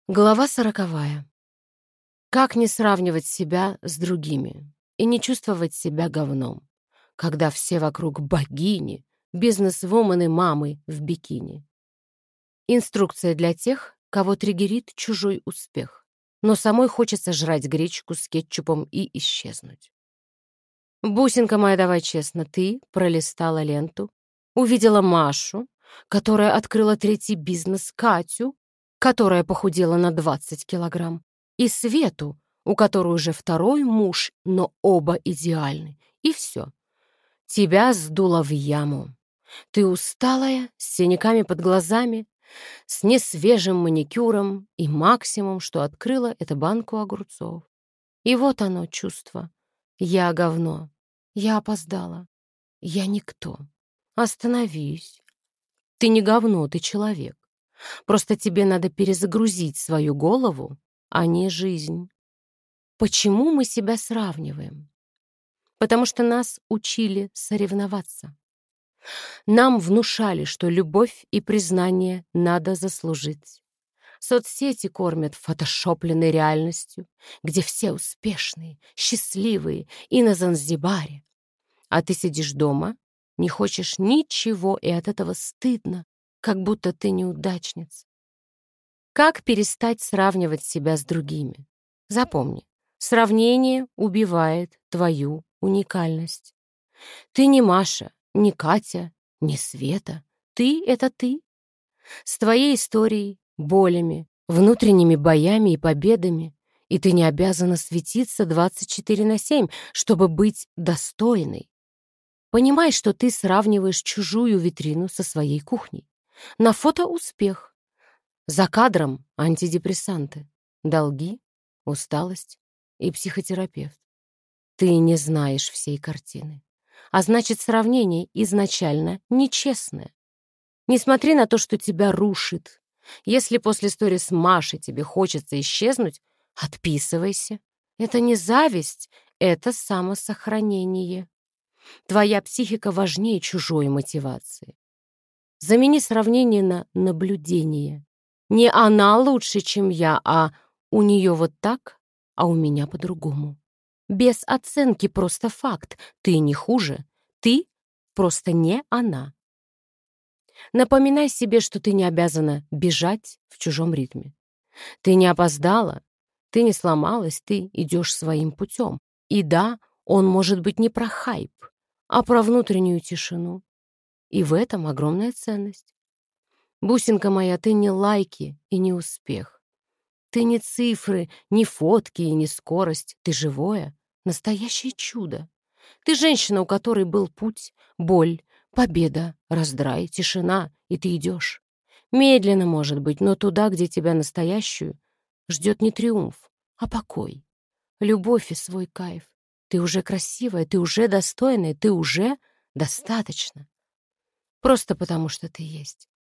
Глава 40. Как не сравнивать себя с другими и не чувствовать себя говном, когда все вокруг богини, бизнес-вумен мамы в бикини. Инструкция для тех, кого триггерит чужой успех, но самой хочется жрать гречку с кетчупом и исчезнуть. Бусинка моя, давай честно, ты пролистала ленту, увидела Машу, которая открыла третий бизнес, Катю, которая похудела на 20 килограмм, и Свету, у которой уже второй муж, но оба идеальны. И все. Тебя сдуло в яму. Ты усталая, с синяками под глазами, с несвежим маникюром, и максимум, что открыла, это банку огурцов. И вот оно, чувство. Я говно. Я опоздала. Я никто. Остановись. Ты не говно, ты человек. Просто тебе надо перезагрузить свою голову, а не жизнь. Почему мы себя сравниваем? Потому что нас учили соревноваться. Нам внушали, что любовь и признание надо заслужить. Соцсети кормят фотошопленной реальностью, где все успешные, счастливые и на Занзибаре. А ты сидишь дома, не хочешь ничего, и от этого стыдно, как будто ты неудачница. Как перестать сравнивать себя с другими? Запомни, сравнение убивает твою уникальность. Ты не Маша, не Катя, не Света. Ты — это ты. С твоей историей, болями, внутренними боями и победами. И ты не обязана светиться 24/7, чтобы быть достойной. Понимай, что ты сравниваешь чужую витрину со своей кухней. На фото успех. За кадром антидепрессанты, долги, усталость и психотерапевт. Ты не знаешь всей картины. А значит, сравнение изначально нечестное. Не смотри на то, что тебя рушит. Если после истории с Машей тебе хочется исчезнуть, отписывайся. Это не зависть, это самосохранение. Твоя психика важнее чужой мотивации. Замени сравнение на наблюдение. Не она лучше, чем я, а у нее вот так, а у меня по-другому. Без оценки, просто факт. Ты не хуже. Ты просто не она. Напоминай себе, что ты не обязана бежать в чужом ритме. Ты не опоздала, ты не сломалась, ты идешь своим путем. И да, он может быть не про хайп, а про внутреннюю тишину. И в этом огромная ценность. Бусинка моя, ты не лайки и не успех. Ты не цифры, не фотки и не скорость. Ты живое, настоящее чудо. Ты женщина, у которой был путь, боль, победа, раздрай, тишина, и ты идешь. Медленно, может быть, но туда, где тебя настоящую ждет не триумф, а покой, любовь и свой кайф. Ты уже красивая, ты уже достойная, ты уже достаточно. Просто потому, что ты есть.